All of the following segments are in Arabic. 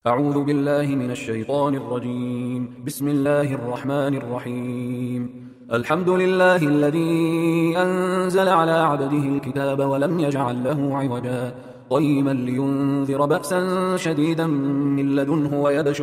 أعوذ بالله من الشيطان الرجيم. بسم الله الرحمن الرحيم. الحمد لله الذي أنزل على عبده الكتاب ولم يجعل له عوجا قيما لينذر بأسا شديدا من لدنه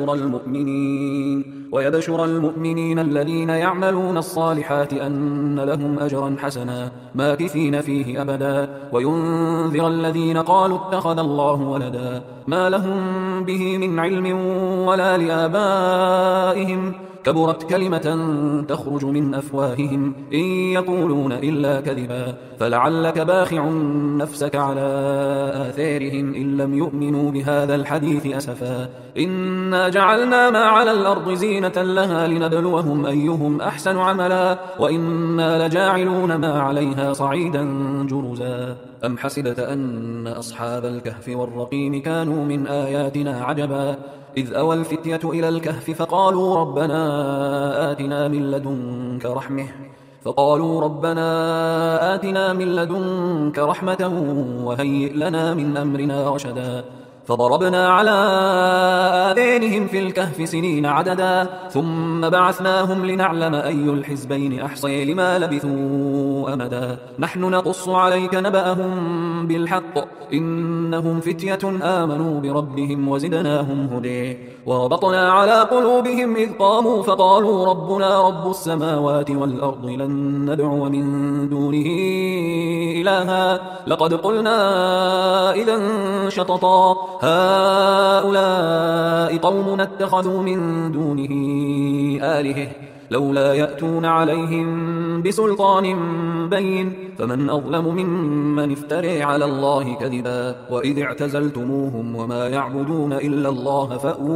ويبشر المؤمنين الذين يعملون الصالحات أن لهم أجرا حسنا ماكثين فيه أبدا وينذر الذين قالوا اتخذ الله ولدا ما لهم به من علم ولا لآبائهم كبرت كلمة تخرج من أفواههم إن يقولون إلا كذبا فلعلك باخع نفسك على آثارهم إن لم يؤمنوا بهذا الحديث أسفا إنا جعلنا ما على الأرض زينة لها لنبلوهم أيهم أحسن عملا وإنا لجاعلون ما عليها صعيدا جرزا أم حسبت أن أصحاب الكهف والرقيم كانوا من آياتنا عجبا إذ أوى الفتية إلى الكهف فقالوا ربنا آتنا من لدنك رحمة وهيئ لنا من أمرنا رشدا فضربنا على آذانهم في الكهف سنين عددا ثم بعثناهم لنعلم أي الحزبين أحصي لما لبثوا أمدا نحن نقص عليك نبأهم بالحق إنهم فتية آمنوا بربهم وزدناهم هدى وربطنا على قلوبهم إذ قاموا فقالوا ربنا رب السماوات والأرض لن ندعو من دونه إلها لقد قلنا إذا شططا هؤلاء قومنا اتخذوا من دونه آلهة لولا يأتون عليهم بسلطان بين فمن أظلم ممن افترى على الله كذبا وإذ اعتزلتموهم وما يعبدون إلا الله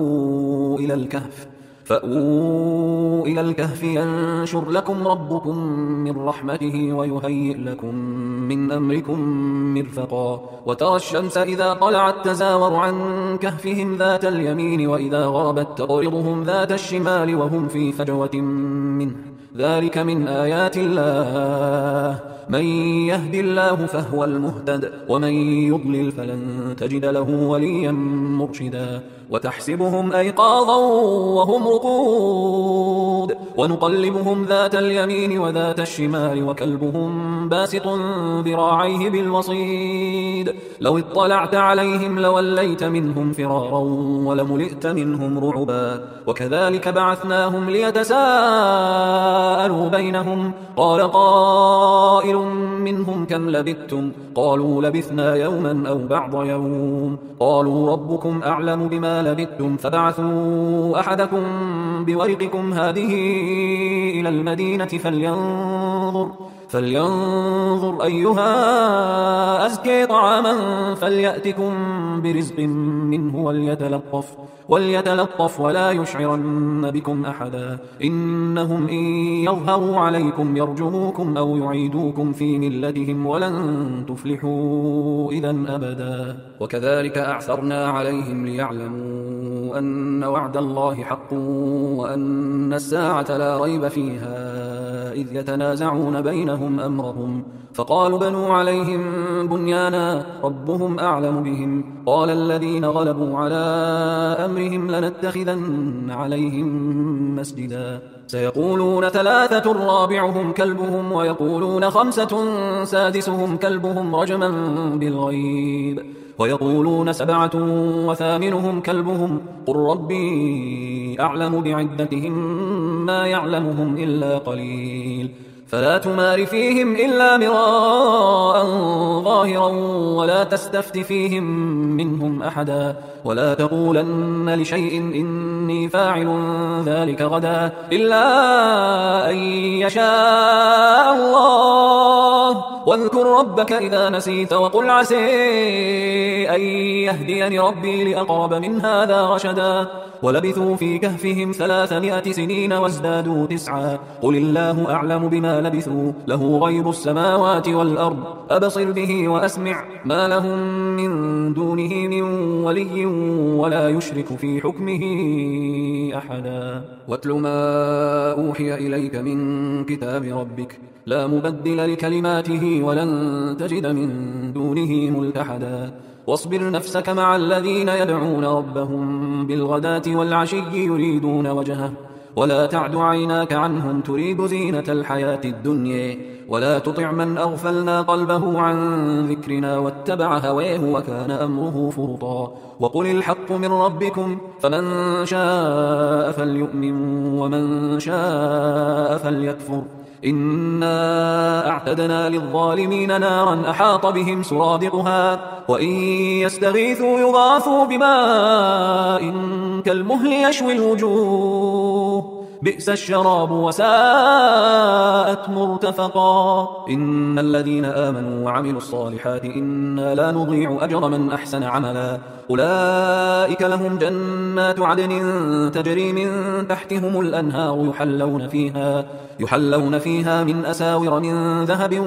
فأووا إلى الكهف ينشر لكم ربكم من رحمته ويهيئ لكم من أمركم مرفقا وترى الشمس إذا طلعت تزاور عن كهفهم ذات اليمين وإذا غربت تقرضهم ذات الشمال وهم في فجوة منه ذلك من آيات الله من يهد الله فهو المهتد ومن يضلل فلن تجد له وليا مرشدا وتحسبهم أيقاظا وهم رقود ونقلبهم ذات اليمين وذات الشمال وكلبهم باسط ذراعيه بالوصيد لو اطلعت عليهم لوليت منهم فرارا ولملئت منهم رعبا وكذلك بعثناهم ليتساءلوا بينهم قال قائل منهم كم لبثتم قالوا لبثنا يوما أو بعض يوم قالوا ربكم أعلم بما لبثتم فبعثوا أحدكم بورقكم هذه إلى المدينة فلينظر أيها أزكي طعاما فليأتكم برزق منه وليتلطف ولا يشعرن بكم أحدا إنهم إن يظهروا عليكم يرجموكم أو يعيدوكم في ملتهم ولن تفلحوا إذا أبدا وكذلك أعثرنا عليهم ليعلموا أن وعد الله حق وأن الساعة لا ريب فيها إذ يتنازعون بينهم أمرهم فقالوا بنوا عليهم بنيانا ربهم أعلم بهم قال الذين غلبوا على أمرهم لنتخذن عليهم مسجدا سيقولون 3 رابعهم كلبهم ويقولون 5 سادسهم كلبهم رجما بالغيب ويقولون 7 وثامنهم كلبهم قل ربي أعلم بعدتهم ما يعلمهم إلا قليل فلا تمار فيهم إلا مراء ظاهرا ولا تستفت فيهم منهم أحدا ولا تقولن لشيء إني فاعل ذلك غدا إلا أن يشاء الله واذكر ربك إذا نسيت وقل عسى أن يهديني ربي لأقرب من هذا رشدا ولبثوا في كهفهم 300 سنين وازدادوا 9 قل الله أعلم بما لبثوا له غيب السماوات والأرض أبصر به وأسمع ما لهم من دونه من ولي ولا يشرك في حكمه أحدا واتل ما أوحي إليك من كتاب ربك لا مبدل لكلماته ولن تجد من دونه ملتحدا واصبر نفسك مع الذين يدعون ربهم بالغداة والعشي يريدون وجهه ولا تعد عيناك عنهم تريد زينة الحياة الدنيا ولا تطع من أغفلنا قلبه عن ذكرنا واتبع هواه وكان أمره فرطا وقل الحق من ربكم فمن شاء فليؤمن ومن شاء فليكفر إنا أعتدنا للظالمين نارا أحاط بهم سرادقها وإن يستغيثوا يغاثوا بماء كالمهل يشوي الوجوه بئس الشراب وساءت مرتفقا إن الذين آمنوا وعملوا الصالحات إنا لا نضيع أجر من أحسن عملا أولئك لهم جنات عدن تجري من تحتهم الأنهار يحلون فيها من أساور من ذهب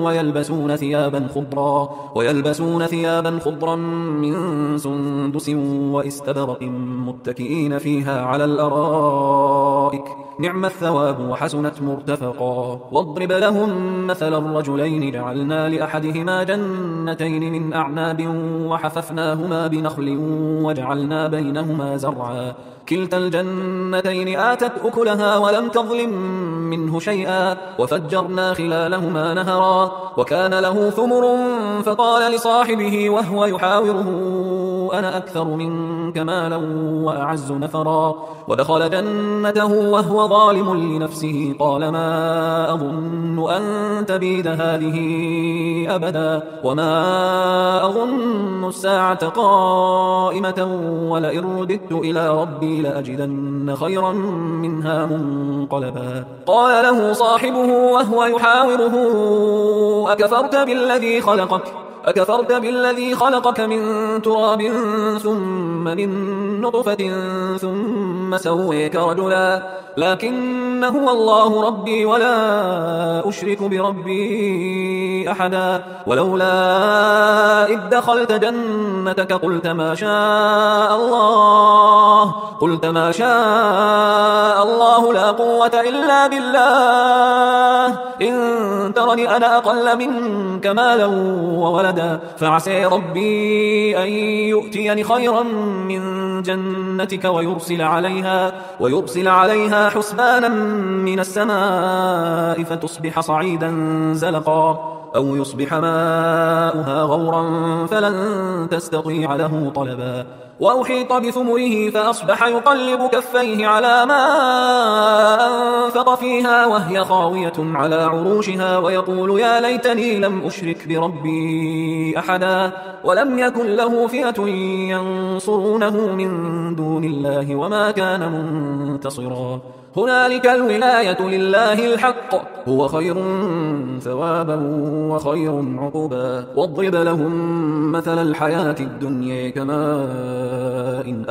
ويلبسون ثيابا خضرا من سندس واستبرق متكئين فيها على الأرائك نعم الثواب وحسنت مرتفقا واضرب لهم مثل الرجلين جعلنا لأحدهما جنتين من أعناب وحففناهما بنخل وجعلنا بينهما زرعا كلتا الجنتين آتت أكلها ولم تظلم منه شيئا وفجرنا خلالهما نهرا وكان له ثمر فقال لصاحبه وهو يحاوره أنا أكثر منك مالا وأعز نفرا ودخل جنته وهو ظالم لنفسه قال ما أظن أن تبيد هذه أبدا وما أظن الساعة قائمة ولئن رددت إلى ربي لأجدن خيرا منها منقلبا قال له صاحبه وهو يحاوره أكفرت بالذي خلقك من تراب ثم من نطفة ثم سويك رجلا لكن هو الله ربي ولا أشرك بربي أحدا ولولا إذ دخلت جنتك قلت ما شاء الله لا قوة إلا بالله إن ترني أنا أقل منك مالا وولدا فعسى ربي أن يؤتيني خيرا من جنتك ويرسل عليها حسبانا من السماء فتصبح صعيدا زلقا أو يصبح ماؤها غورا فلن تستطيع له طلبا وأحيط بثمره فأصبح يقلب كفيه على ما أنفق فيها وهي خاوية على عروشها ويقول يا ليتني لم أشرك بربي أحدا ولم يكن له فئة ينصرونه من دون الله وما كان منتصرا هنالك الولاية لله الحق هو خير ثوابا وخير عقبا واضرب لهم مثل الحياة الدنيا كماء إن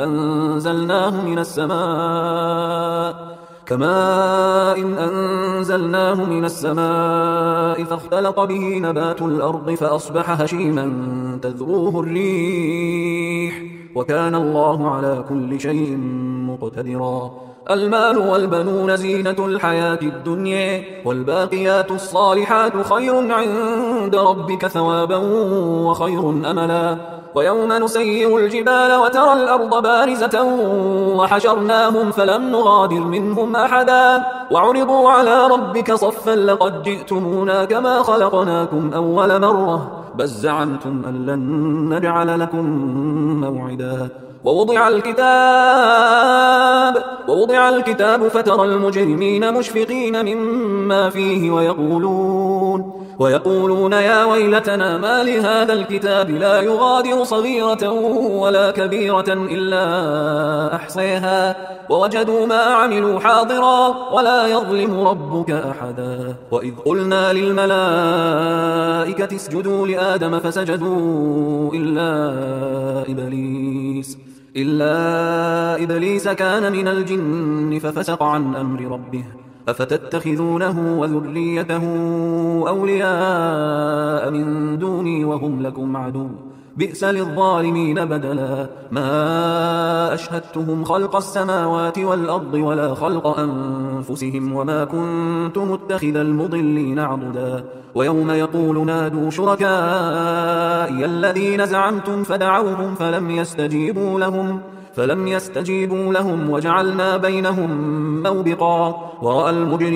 أنزلناه من السماء فاختلط به نبات الأرض فأصبح هشيما تذروه الريح وكان الله على كل شيء مقتدرا المال والبنون زينة الحياة الدنيا والباقيات الصالحات خير عند ربك ثوابا وخير أملا ويوم نسير الجبال وترى الأرض بارزة وحشرناهم فلم نغادر منهم أحدا وعرضوا على ربك صفا لقد جئتمونا كما خلقناكم أول مرة بل زعمتم أن لن نجعل لكم موعدا ووضع الكتاب فترى المجرمين مشفقين مما فيه ويقولون يا ويلتنا ما لهذا الكتاب لا يغادر صغيرة ولا كبيرة إلا أحصيها ووجدوا ما عملوا حاضرا ولا يظلم ربك أحدا وإذ قلنا للملائكة اسجدوا لآدم فسجدوا إلا إبليس كان من الجن ففسق عن أمر ربه أفتتخذونه وذريته أولياء من دوني وهم لكم عدو بئس للظالمين بدلا ما أشهدتهم خلق السماوات والأرض ولا خلق أنفسهم وما كنت متخذ المضلين عضدا ويوم يقول نادوا شركائي الذين زعمتم فدعوهم فلم يستجيبوا لهم وجعلنا بينهم موبقا ورأى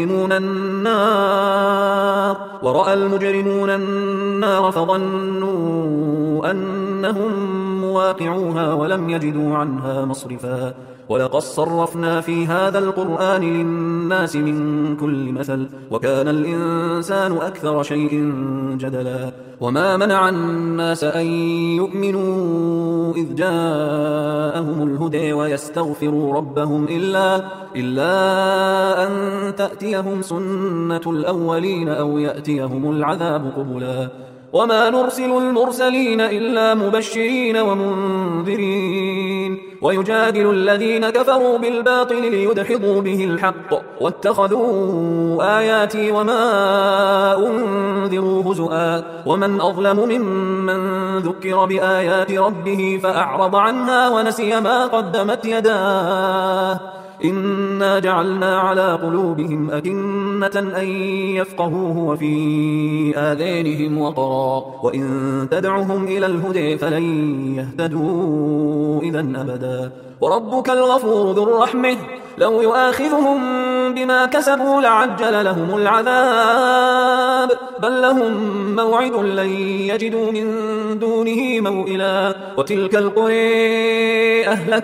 المجرمون النار فظنوا أنهم مواقعوها ولم يجدوا عنها مصرفا ولقد صرفنا في هذا القرآن للناس من كل مثل وكان الإنسان أكثر شيء جدلا وما منع الناس أن يؤمنوا إذ جاءهم الهدى ويستغفروا ربهم إلا أن تأتيهم سنة الأولين أو يأتيهم العذاب قبلا وما نرسل المرسلين إلا مبشرين ومنذرين ويجادل الذين كفروا بالباطل ليدحضوا به الحق واتخذوا آياتي وما أنذروا هزؤا ومن أظلم ممن ذكر بآيات ربه فأعرض عنها ونسي ما قدمت يداه إنا جعلنا على قلوبهم أكنة أن يفقهوه وفي آذانهم وقرا وإن تدعهم إلى الهدى فلن يهتدوا إذا أبدا وربك الغفور ذو الرحمة لو يؤاخذهم بما كسبوا لعجل لهم العذاب بل لهم موعد لن يجدوا من دونه موئلا وتلك القرى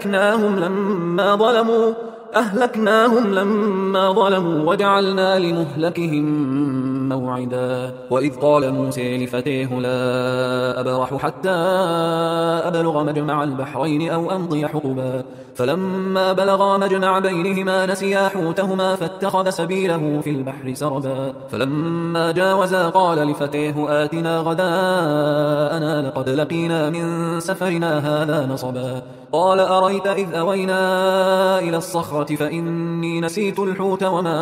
أهلكناهم لما ظلموا وجعلنا لمهلكهم موعدا وإذ قال موسى لفتيه لا أبرح حتى أبلغ مجمع البحرين أو أمضي حقبا فلما بلغا مجمع بينهما نسيا حوتهما فاتخذ سبيله في البحر سربا فلما جاوزا قال لفتيه آتنا غداءنا لقد لقينا من سفرنا هذا نصبا قال أريت إذ أوينا إلى الصخرة فإني نسيت الحوت وما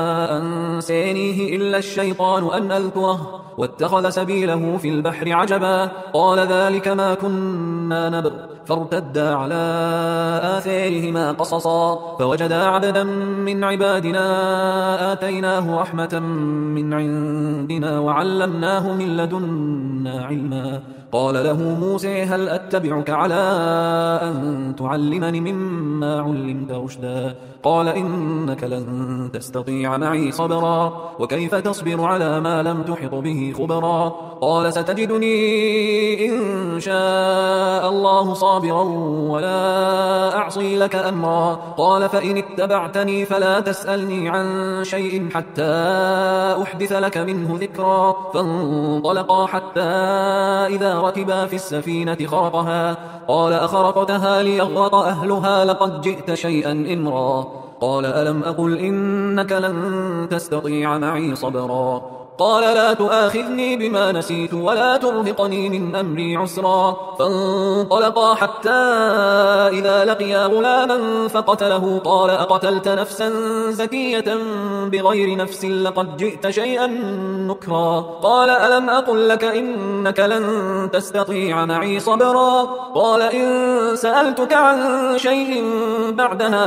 أنسانيه إلا الشيطان أن أذكره واتخذ سبيله في البحر عجبا قال ذلك ما كنا نبغ فارتدا على آثارهما قصصا فوجدا عبدا من عبادنا آتيناه رحمة من عندنا وعلمناه من لدنا علما قال له موسى هل أتبعك على أن تعلمني مما علمت رشدا قال إنك لن تستطيع معي صبرا وكيف تصبر على ما لم تحط به خبرا قال ستجدني إن شاء الله صابرا ولا أعصي لك أمرا قال فإن اتبعتني فلا تسألني عن شيء حتى أحدث لك منه ذكرا فانطلقا حتى إذا ركبا في السفينة خرقها قال أخرقتها ليغرق أهلها لقد جئت شيئا إمرا قال ألم أقل إنك لن تستطيع معي صبرا قال لا تؤاخذني بما نسيت ولا ترهقني من أمري عسرا فانطلقا حتى إذا لقيا غلاما فقتله قال أقتلت نفسا زكية بغير نفس لقد جئت شيئا نكرا قال ألم أقل لك إنك لن تستطيع معي صبرا قال إن سألتك عن شيء بعدها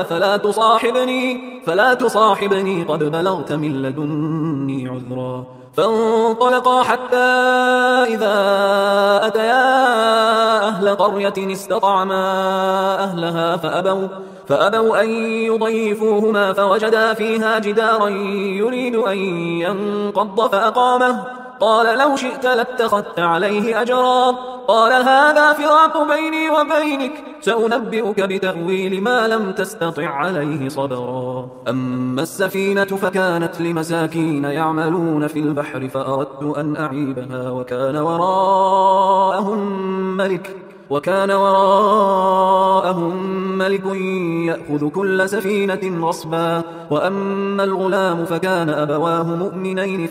فلا تصاحبني قد بلغت من لدني عذرا فانطلقا حتى إذا أتيا أهل قرية استطعما أهلها فأبوا أن يضيفوهما فوجدا فيها جدارا يريد أن ينقض فأقامه قال لو شئت لاتخذت عليه أجرا قال هذا فراق بيني وبينك سأنبئك بتأويل ما لم تستطع عليه صبرا أما السفينة فكانت لمساكين يعملون في البحر فأردت أن أعيبها وكان وراءهم ملك يأخذ كل سفينة غصبا وأما الغلام فكان أبواه مؤمنين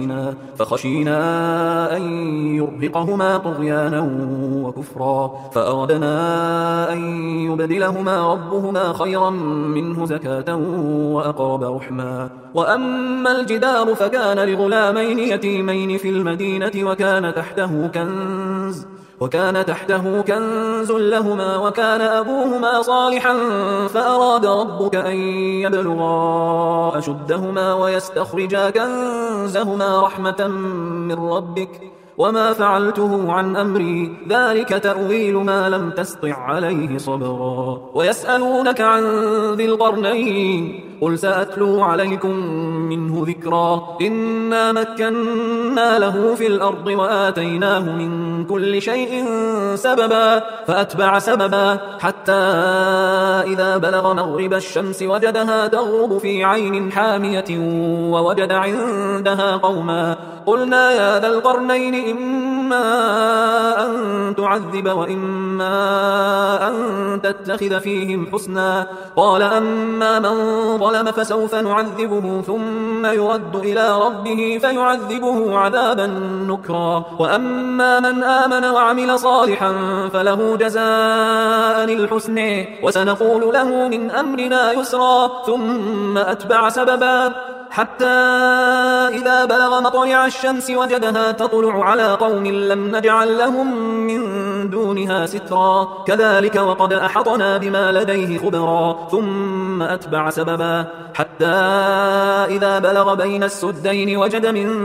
فخشينا أن يرهقهما طغيانا وكفرا فأردنا أن يبدلهما ربهما خيرا منه زكاة وأقرب رحما وأما الجدار فكان لغلامين يتيمين في المدينة وكان تحته كنز وكان تحته كنز لهما وكان أبوهما صالحا فأراد ربك أن يبلغا أشدهما ويستخرجا كنزهما رحمة من ربك وما فعلته عن أمري ذلك تأويل ما لم تستطع عليه صبرا ويسألونك عن ذي القرنين قل سأتلو عليكم منه ذكرا إنا مكنا له في الأرض وآتيناه من كل شيء سببا فأتبع سببا حتى إذا بلغ مغرب الشمس وجدها تغرب في عين حامية ووجد عندها قوما قلنا يا ذا القرنين إما أن تعذب وإما أن تتخذ فيهم حسنا قال أما من ظلم فسوف نعذبه ثم يرد إلى ربه فيعذبه عذابا نكرا وأما من آمن وعمل صالحا فله جزاء الحسن وسنقول له من أمرنا يسرا ثم أتبع سببا حتى إذا بلغ مطلع الشمس وجدها تطلع على قوم لم نجعل لهم من دونها سترا كذلك وقد أحطنا بما لديه خبرا ثم أتبع سببا حتى إذا بلغ بين السدين وجد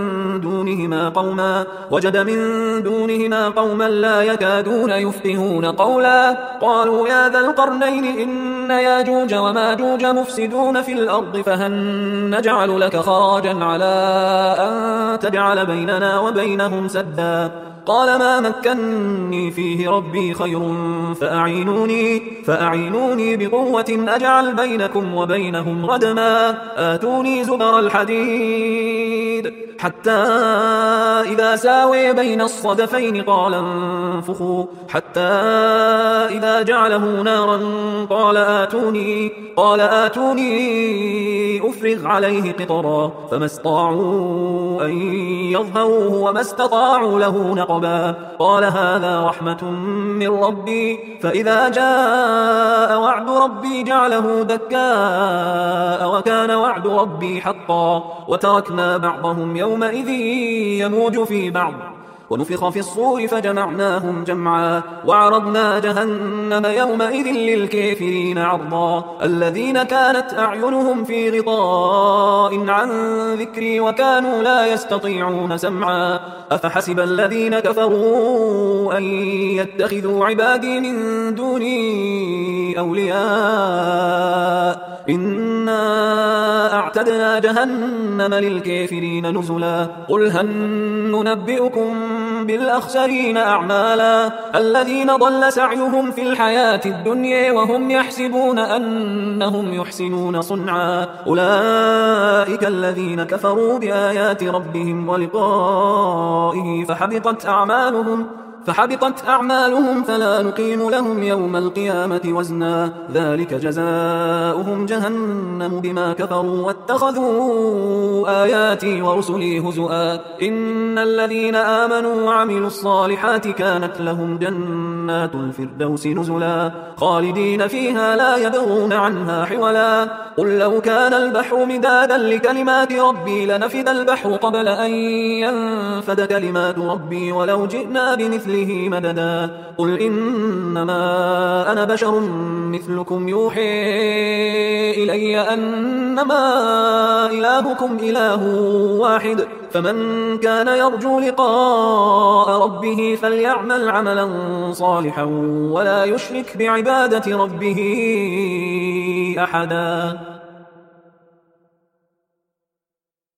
من دونهما قوما لا يكادون يفقهون قولا قالوا يا ذا القرنين إن ياجوج وماجوج مفسدون في الأرض فهل نجعل لك خراجا على أن تجعل بيننا وبينهم سدا قال ما مكنني فيه ربي خير فأعينوني بقوة أجعل بينكم وبينهم ردما آتوني زبر الحديد حتى إذا ساوي بين الصدفين قال انفخوا حتى إذا جعله نارا قال آتوني أفرغ عليه قطرا فما استطاعوا أن يظهروه وما استطاعوا له نقبا قال هذا رحمة من ربي فإذا جاء وعد ربي جعله دكاء وكان وعد ربي حقا وتركنا بعضهم يومئذ يموج في بعض ونفخ في الصور فجمعناهم جمعا وعرضنا جهنم يومئذ للكافرين عرضا الذين كانت أعينهم في غطاء عن ذكري وكانوا لا يستطيعون سمعا أفحسب الذين كفروا أن يتخذوا عبادي من دوني أولياء إنا أعتدنا جهنم للكافرين نزلا قل هل ننبئكم بالأخسرين أعمالا الذين ضل سعيهم في الحياة الدنيا وهم يحسبون أنهم يحسنون صنعا أولئك الذين كفروا بآيات ربهم ولقائه فحبطت أعمالهم فلا نقيم لهم يوم القيامة وزنا ذلك جزاؤهم جهنم بما كفروا واتخذوا آياتي ورسلي هزؤا إن الذين آمنوا وعملوا الصالحات كانت لهم جنات الفردوس نزلا خالدين فيها لا يبغون عنها حولا قل لو كان البحر مدادا لكلمات ربي لنفد البحر قبل أن ينفد كلمات ربي ولو جئنا بمثله مددا قل إنما أنا بشر مثلكم يوحي إلي أنما إلهكم إله واحد فمن كان يرجو لقاء ربه فليعمل عملا صالحا ولا يشرك بعبادة ربه أحدا